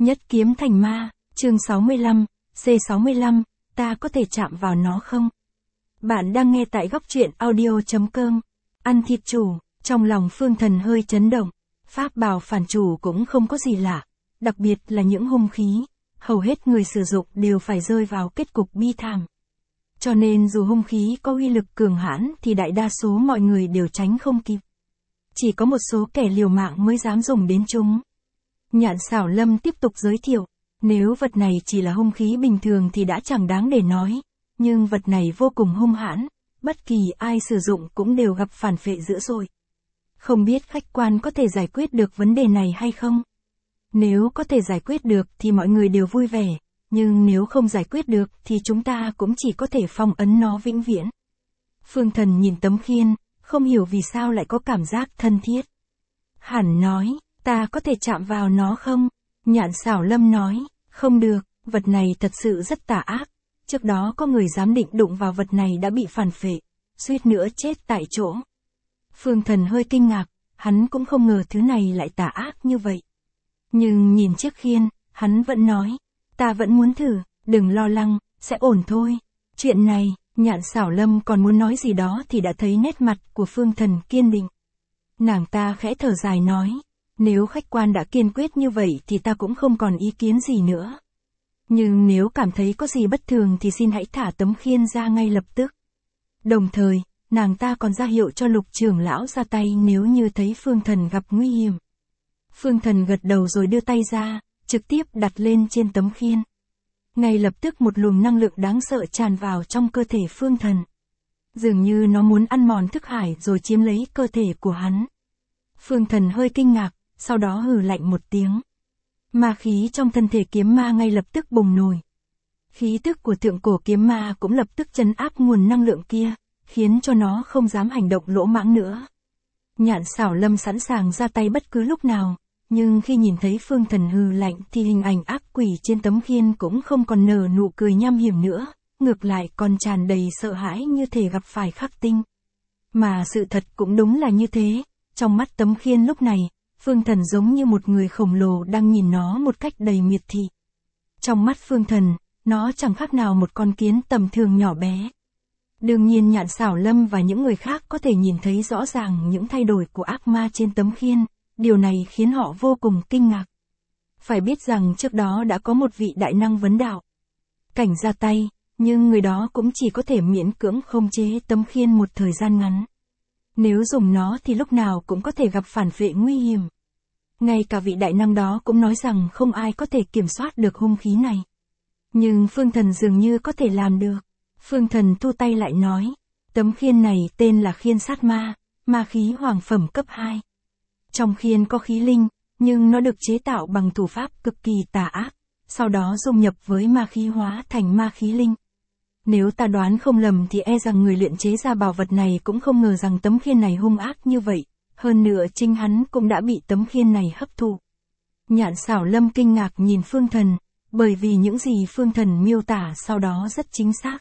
Nhất kiếm thành ma, chương 65, C65, ta có thể chạm vào nó không? Bạn đang nghe tại góc truyện audio.com. Ăn thịt chủ, trong lòng Phương Thần hơi chấn động. Pháp bào phản chủ cũng không có gì lạ, đặc biệt là những hung khí, hầu hết người sử dụng đều phải rơi vào kết cục bi thảm. Cho nên dù hung khí có uy lực cường hãn thì đại đa số mọi người đều tránh không kịp. Chỉ có một số kẻ liều mạng mới dám dùng đến chúng. Nhạn Xảo Lâm tiếp tục giới thiệu, nếu vật này chỉ là hung khí bình thường thì đã chẳng đáng để nói, nhưng vật này vô cùng hung hãn, bất kỳ ai sử dụng cũng đều gặp phản phệ dữ dội. Không biết khách quan có thể giải quyết được vấn đề này hay không? Nếu có thể giải quyết được thì mọi người đều vui vẻ, nhưng nếu không giải quyết được thì chúng ta cũng chỉ có thể phong ấn nó vĩnh viễn. Phương Thần nhìn tấm khiên, không hiểu vì sao lại có cảm giác thân thiết. Hẳn nói, ta có thể chạm vào nó không? Nhạn Xảo Lâm nói, không được, vật này thật sự rất tà ác. Trước đó có người dám định đụng vào vật này đã bị phản phệ, suýt nữa chết tại chỗ. Phương Thần hơi kinh ngạc, hắn cũng không ngờ thứ này lại tà ác như vậy. Nhưng nhìn chiếc khiên, hắn vẫn nói, ta vẫn muốn thử, đừng lo lắng, sẽ ổn thôi. Chuyện này, Nhạn Xảo Lâm còn muốn nói gì đó thì đã thấy nét mặt của Phương Thần kiên định. Nàng ta khẽ thở dài nói, nếu khách quan đã kiên quyết như vậy thì ta cũng không còn ý kiến gì nữa. Nhưng nếu cảm thấy có gì bất thường thì xin hãy thả tấm khiên ra ngay lập tức. Đồng thời, nàng ta còn ra hiệu cho Lục trưởng lão ra tay nếu như thấy Phương Thần gặp nguy hiểm. Phương Thần gật đầu rồi đưa tay ra, trực tiếp đặt lên trên tấm khiên. Ngay lập tức một luồng năng lượng đáng sợ tràn vào trong cơ thể Phương Thần. Dường như nó muốn ăn mòn thức hải rồi chiếm lấy cơ thể của hắn. Phương Thần hơi kinh ngạc, sau đó hừ lạnh một tiếng. Ma khí trong thân thể kiếm ma ngay lập tức bùng nổi. Khí tức của thượng cổ kiếm ma cũng lập tức trấn áp nguồn năng lượng kia, khiến cho nó không dám hành động lỗ mãng nữa. Nhạn Xảo Lâm sẵn sàng ra tay bất cứ lúc nào, nhưng khi nhìn thấy Phương Thần hừ lạnh thì hình ảnh ác quỷ trên tấm khiên cũng không còn nở nụ cười nham hiểm nữa, ngược lại còn tràn đầy sợ hãi như thể gặp phải khắc tinh. Mà sự thật cũng đúng là như thế, trong mắt tấm khiên lúc này, Phương Thần giống như một người khổng lồ đang nhìn nó một cách đầy miệt thị. Trong mắt Phương Thần, nó chẳng khác nào một con kiến tầm thường nhỏ bé. Đương nhiên Nhạn Xảo Lâm và những người khác có thể nhìn thấy rõ ràng những thay đổi của ác ma trên tấm khiên, điều này khiến họ vô cùng kinh ngạc. Phải biết rằng trước đó đã có một vị đại năng vấn đạo cảnh ra tay, nhưng người đó cũng chỉ có thể miễn cưỡng khống chế tấm khiên một thời gian ngắn. Nếu dùng nó thì lúc nào cũng có thể gặp phản phệ nguy hiểm. Ngay cả vị đại năng đó cũng nói rằng không ai có thể kiểm soát được hung khí này. Nhưng Phương Thần dường như có thể làm được. Phương Thần thu tay lại nói, tấm khiên này tên là khiên sát ma, ma khí hoàng phẩm cấp 2. Trong khiên có khí linh, nhưng nó được chế tạo bằng thủ pháp cực kỳ tà ác, sau đó dung nhập với ma khí hóa thành ma khí linh. Nếu ta đoán không lầm thì e rằng người luyện chế ra bảo vật này cũng không ngờ rằng tấm khiên này hung ác như vậy, hơn nữa chính hắn cũng đã bị tấm khiên này hấp thụ. Nhạn Xảo Lâm kinh ngạc nhìn Phương Thần, bởi vì những gì Phương Thần miêu tả sau đó rất chính xác.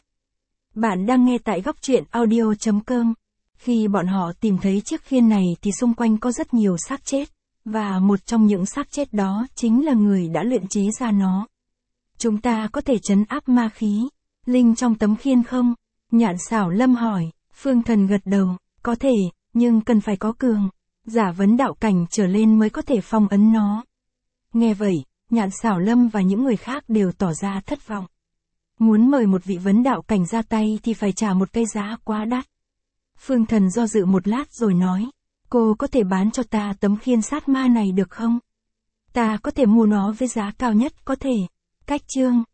Bạn đang nghe tại góc truyện audio.com. Khi bọn họ tìm thấy chiếc khiên này thì xung quanh có rất nhiều xác chết, và một trong những xác chết đó chính là người đã luyện chế ra nó. Chúng ta có thể trấn áp ma khí linh trong tấm khiên không? Nhạn Xảo Lâm hỏi. Phương Thần gật đầu, có thể, nhưng cần phải có cường giả vấn đạo cảnh trở lên mới có thể phong ấn nó. Nghe vậy, Nhạn Xảo Lâm và những người khác đều tỏ ra thất vọng. Muốn mời một vị vấn đạo cảnh ra tay thì phải trả một cái giá quá đắt. Phương Thần do dự một lát rồi nói, cô có thể bán cho ta tấm khiên sát ma này được không? Ta có thể mua nó với giá cao nhất có thể. Cách chương